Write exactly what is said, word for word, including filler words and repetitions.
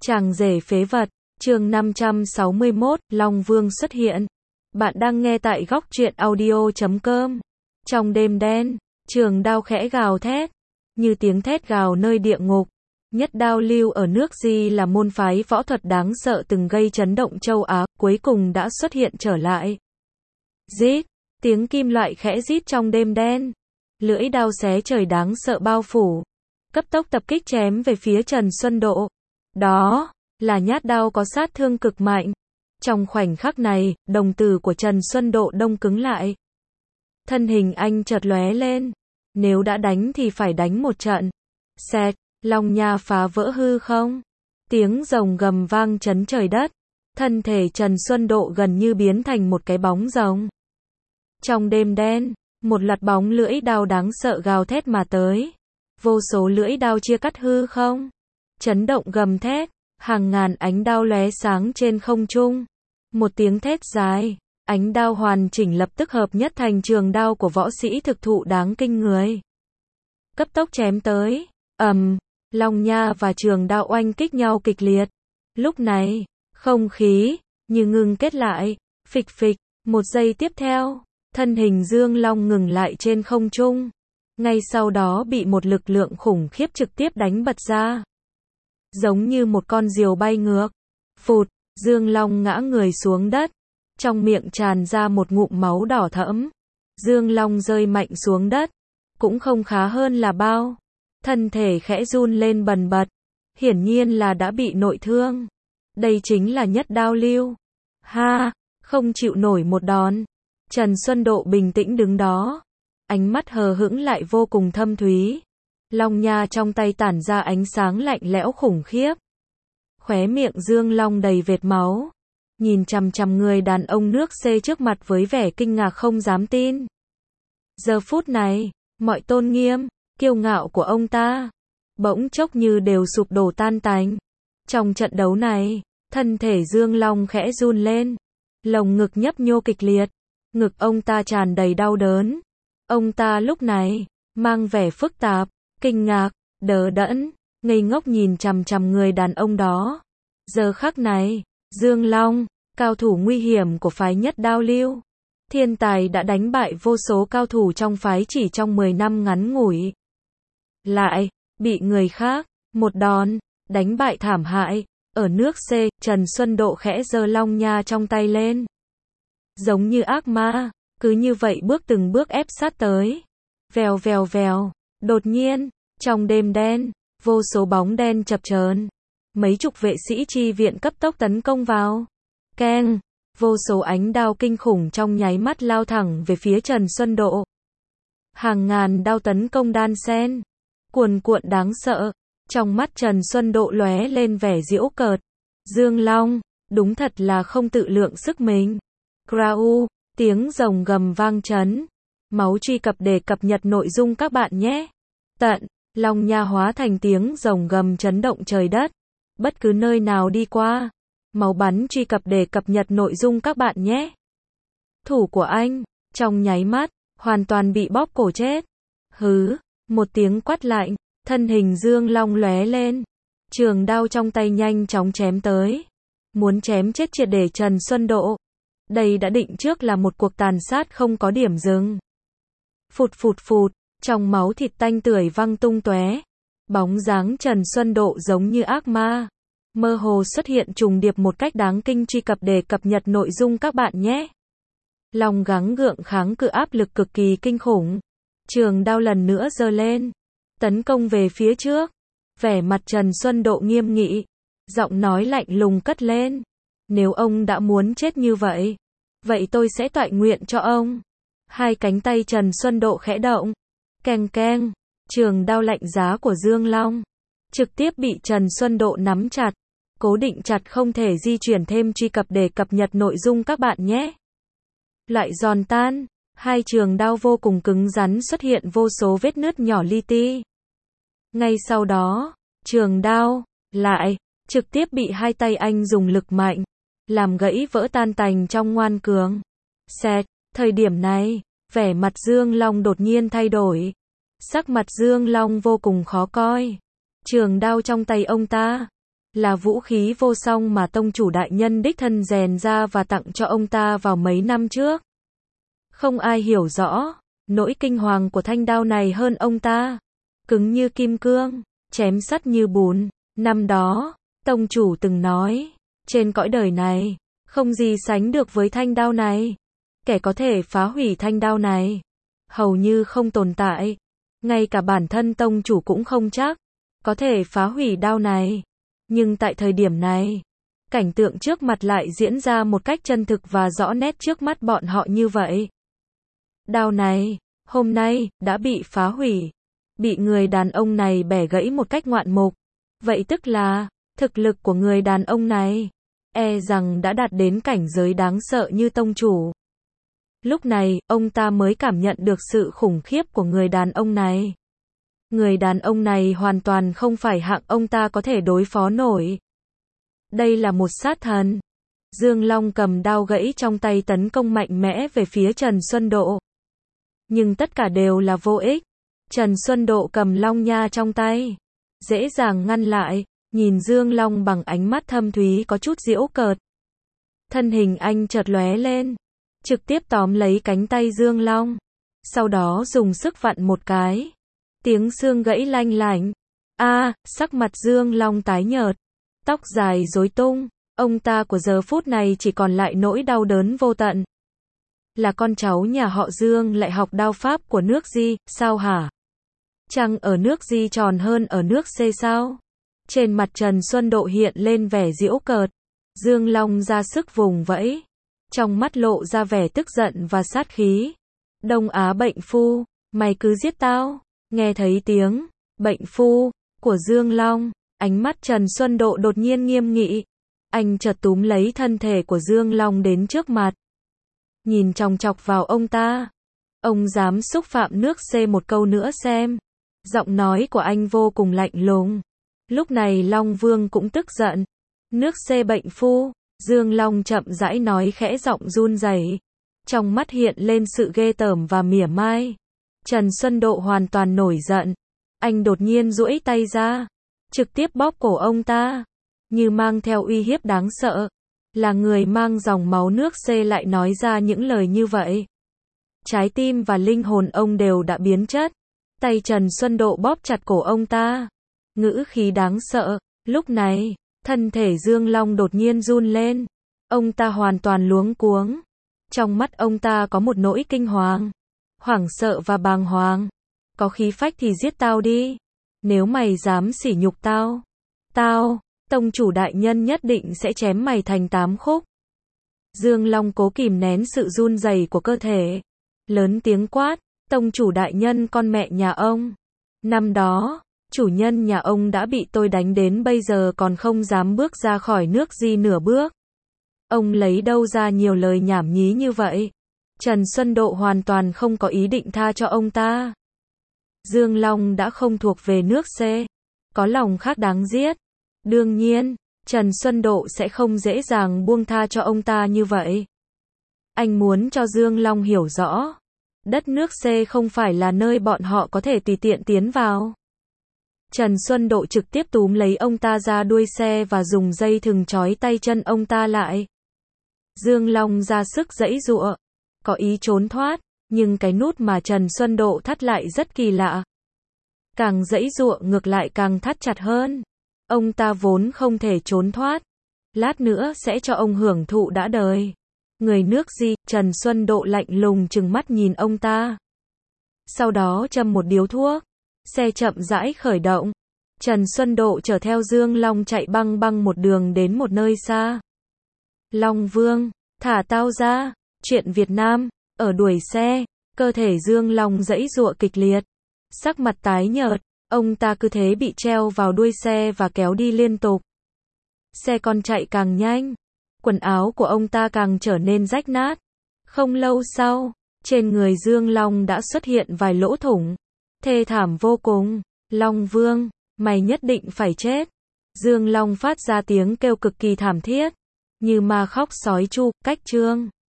Chàng rể phế vật, chương năm trăm sáu mươi mốt, Long Vương xuất hiện. Bạn đang nghe tại góc truyện audio chấm com. Trong đêm đen, trường đao khẽ gào thét, như tiếng thét gào nơi địa ngục. Nhất đao lưu ở nước Di là môn phái võ thuật đáng sợ từng gây chấn động châu Á, cuối cùng đã xuất hiện trở lại. Rít, tiếng kim loại khẽ rít trong đêm đen. Lưỡi đao xé trời đáng sợ bao phủ, cấp tốc tập kích chém về phía Trần Xuân Độ. Đó là nhát đao có sát thương cực mạnh. Trong khoảnh khắc này, đồng tử của Trần Xuân Độ đông cứng lại. Thân hình anh chợt lóe lên. Nếu đã đánh thì phải đánh một trận. Xẹt, long nha phá vỡ hư không. Tiếng rồng gầm vang chấn trời đất. Thân thể Trần Xuân Độ gần như biến thành một cái bóng rồng. Trong đêm đen, một loạt bóng lưỡi đao đáng sợ gào thét mà tới. Vô số lưỡi đao chia cắt hư không. Chấn động gầm thét, hàng ngàn ánh đao lóe sáng trên không trung. Một tiếng thét dài, ánh đao hoàn chỉnh lập tức hợp nhất thành trường đao của võ sĩ thực thụ đáng kinh người. Cấp tốc chém tới, ầm, long nha và trường đao oanh kích nhau kịch liệt. Lúc này, không khí như ngừng kết lại, phịch phịch, một giây tiếp theo, thân hình Dương Long ngừng lại trên không trung. Ngay sau đó bị một lực lượng khủng khiếp trực tiếp đánh bật ra. Giống như một con diều bay ngược. Phụt, Dương Long ngã người xuống đất. Trong miệng tràn ra một ngụm máu đỏ thẫm. Dương Long rơi mạnh xuống đất. Cũng không khá hơn là bao. Thân thể khẽ run lên bần bật. Hiển nhiên là đã bị nội thương. Đây chính là nhất đao lưu. Ha, không chịu nổi một đòn. Trần Xuân Độ bình tĩnh đứng đó. Ánh mắt hờ hững lại vô cùng thâm thúy. Long nha trong tay tản ra ánh sáng lạnh lẽo khủng khiếp. Khóe miệng Dương Long đầy vệt máu. Nhìn chằm chằm người đàn ông nước xê trước mặt với vẻ kinh ngạc không dám tin. Giờ phút này, mọi tôn nghiêm, kiêu ngạo của ông ta, bỗng chốc như đều sụp đổ tan tành. Trong trận đấu này, thân thể Dương Long khẽ run lên. Lồng ngực nhấp nhô kịch liệt. Ngực ông ta tràn đầy đau đớn. Ông ta lúc này, mang vẻ phức tạp, kinh ngạc, đờ đẫn, ngây ngốc nhìn chằm chằm người đàn ông đó. Giờ khắc này, Dương Long, cao thủ nguy hiểm của phái nhất đao lưu. Thiên tài đã đánh bại vô số cao thủ trong phái chỉ trong mười năm ngắn ngủi. Lại, bị người khác, một đòn, đánh bại thảm hại. Ở nước C, Trần Xuân Độ khẽ giơ long nha trong tay lên. Giống như ác ma, cứ như vậy bước từng bước ép sát tới. Vèo vèo vèo, đột nhiên, trong đêm đen, vô số bóng đen chập chờn. Mấy chục vệ sĩ chi viện cấp tốc tấn công vào. Keng, vô số ánh đao kinh khủng trong nháy mắt lao thẳng về phía Trần Xuân Độ. Hàng ngàn đao tấn công đan xen, cuồn cuộn đáng sợ. Trong mắt Trần Xuân Độ lóe lên vẻ giễu cợt. Dương Long, đúng thật là không tự lượng sức mình. Grau, tiếng rồng gầm vang chấn. Máu truy cập để cập nhật nội dung các bạn nhé. Tận, long nha hóa thành tiếng rồng gầm chấn động trời đất. Bất cứ nơi nào đi qua. Máu bắn truy cập để cập nhật nội dung các bạn nhé. Thủ của anh, trong nháy mắt, hoàn toàn bị bóp cổ chết. Hứ, một tiếng quát lạnh, thân hình Dương Long lóe lên. Trường đao trong tay nhanh chóng chém tới. Muốn chém chết triệt để Trần Xuân Độ. Đây đã định trước là một cuộc tàn sát không có điểm dừng. Phụt phụt phụt, trong máu thịt tanh tưởi văng tung tóe. Bóng dáng Trần Xuân Độ giống như ác ma. Mơ hồ xuất hiện trùng điệp một cách đáng kinh truy cập để cập nhật nội dung các bạn nhé. Long gắng gượng kháng cự áp lực cực kỳ kinh khủng. Trường đao lần nữa giơ lên. Tấn công về phía trước. Vẻ mặt Trần Xuân Độ nghiêm nghị. Giọng nói lạnh lùng cất lên. Nếu ông đã muốn chết như vậy, vậy tôi sẽ toại nguyện cho ông. Hai cánh tay Trần Xuân Độ khẽ động. Keng keng, trường đao lạnh giá của Dương Long trực tiếp bị Trần Xuân Độ nắm chặt, cố định chặt không thể di chuyển thêm truy cập để cập nhật nội dung các bạn nhé. Lại giòn tan, hai trường đao vô cùng cứng rắn xuất hiện vô số vết nứt nhỏ li ti. Ngay sau đó, trường đao, lại, trực tiếp bị hai tay anh dùng lực mạnh, làm gãy vỡ tan tành trong ngoan cường. Xẹt, thời điểm này, vẻ mặt Dương Long đột nhiên thay đổi. Sắc mặt Dương Long vô cùng khó coi. Trường đao trong tay ông ta, là vũ khí vô song mà tông chủ đại nhân đích thân rèn ra và tặng cho ông ta vào mấy năm trước. Không ai hiểu rõ nỗi kinh hoàng của thanh đao này hơn ông ta. Cứng như kim cương, chém sắt như bùn. Năm đó, tông chủ từng nói, trên cõi đời này, không gì sánh được với thanh đao này. Kẻ có thể phá hủy thanh đao này, hầu như không tồn tại. Ngay cả bản thân tông chủ cũng không chắc có thể phá hủy đao này. Nhưng tại thời điểm này, cảnh tượng trước mặt lại diễn ra một cách chân thực và rõ nét trước mắt bọn họ như vậy. Đao này, hôm nay, đã bị phá hủy. Bị người đàn ông này bẻ gãy một cách ngoạn mục. Vậy tức là, thực lực của người đàn ông này, e rằng đã đạt đến cảnh giới đáng sợ như tông chủ. Lúc này, ông ta mới cảm nhận được sự khủng khiếp của người đàn ông này. Người đàn ông này hoàn toàn không phải hạng ông ta có thể đối phó nổi. Đây là một sát thần. Dương Long cầm đao gãy trong tay tấn công mạnh mẽ về phía Trần Xuân Độ. Nhưng tất cả đều là vô ích. Trần Xuân Độ cầm long nha trong tay, dễ dàng ngăn lại, nhìn Dương Long bằng ánh mắt thâm thúy có chút giễu cợt. Thân hình anh chợt lóe lên, trực tiếp tóm lấy cánh tay Dương Long, sau đó dùng sức vặn một cái. Tiếng xương gãy lanh lảnh. A, à, sắc mặt Dương Long tái nhợt, tóc dài rối tung, ông ta của giờ phút này chỉ còn lại nỗi đau đớn vô tận. Là con cháu nhà họ Dương lại học đao pháp của nước Di, sao hả? Chăng ở nước Di tròn hơn ở nước C sao? Trên mặt Trần Xuân Độ hiện lên vẻ giễu cợt. Dương Long ra sức vùng vẫy, trong mắt lộ ra vẻ tức giận và sát khí. Đông Á bệnh phu, mày cứ giết tao. Nghe thấy tiếng bệnh phu của Dương Long, ánh mắt Trần Xuân Độ đột nhiên nghiêm nghị. Anh chợt túm lấy thân thể của Dương Long đến trước mặt, nhìn chòng chọc vào ông ta. Ông dám xúc phạm nước C một câu nữa xem. Giọng nói của anh vô cùng lạnh lùng. Lúc này Long Vương cũng tức giận. Nước C bệnh phu, Dương Long chậm rãi nói khẽ giọng run rẩy. Trong mắt hiện lên sự ghê tởm và mỉa mai. Trần Xuân Độ hoàn toàn nổi giận. Anh đột nhiên duỗi tay ra, trực tiếp bóp cổ ông ta, như mang theo uy hiếp đáng sợ. Là người mang dòng máu nước C lại nói ra những lời như vậy. Trái tim và linh hồn ông đều đã biến chất. Tay Trần Xuân Độ bóp chặt cổ ông ta, ngữ khí đáng sợ. Lúc này, thân thể Dương Long đột nhiên run lên. Ông ta hoàn toàn luống cuống. Trong mắt ông ta có một nỗi kinh hoàng, hoảng sợ và bàng hoàng. Có khí phách thì giết tao đi. Nếu mày dám sỉ nhục tao, tao, tông chủ đại nhân nhất định sẽ chém mày thành tám khúc. Dương Long cố kìm nén sự run rẩy của cơ thể, lớn tiếng quát, tông chủ đại nhân con mẹ nhà ông. Năm đó, chủ nhân nhà ông đã bị tôi đánh đến bây giờ còn không dám bước ra khỏi nước Di nửa bước. Ông lấy đâu ra nhiều lời nhảm nhí như vậy? Trần Xuân Độ hoàn toàn không có ý định tha cho ông ta. Dương Long đã không thuộc về nước C, có lòng khác đáng giết. Đương nhiên, Trần Xuân Độ sẽ không dễ dàng buông tha cho ông ta như vậy. Anh muốn cho Dương Long hiểu rõ, đất nước C không phải là nơi bọn họ có thể tùy tiện tiến vào. Trần Xuân Độ trực tiếp túm lấy ông ta ra đuôi xe và dùng dây thừng trói tay chân ông ta lại. Dương Long ra sức giãy giụa, có ý trốn thoát, nhưng cái nút mà Trần Xuân Độ thắt lại rất kỳ lạ. Càng giãy giụa ngược lại càng thắt chặt hơn. Ông ta vốn không thể trốn thoát. Lát nữa sẽ cho ông hưởng thụ đã đời. Người nước Di, Trần Xuân Độ lạnh lùng trừng mắt nhìn ông ta. Sau đó châm một điếu thuốc. Xe chậm rãi khởi động. Trần Xuân Độ chở theo Dương Long chạy băng băng một đường đến một nơi xa. Long Vương, thả tao ra. Chuyện Việt Nam, ở đuổi xe. Cơ thể Dương Long giãy giụa kịch liệt. Sắc mặt tái nhợt. Ông ta cứ thế bị treo vào đuôi xe và kéo đi liên tục. Xe còn chạy càng nhanh. Quần áo của ông ta càng trở nên rách nát. Không lâu sau, trên người Dương Long đã xuất hiện vài lỗ thủng. Thê thảm vô cùng. Long Vương, mày nhất định phải chết. Dương Long phát ra tiếng kêu cực kỳ thảm thiết, như ma khóc sói chu. Cách chương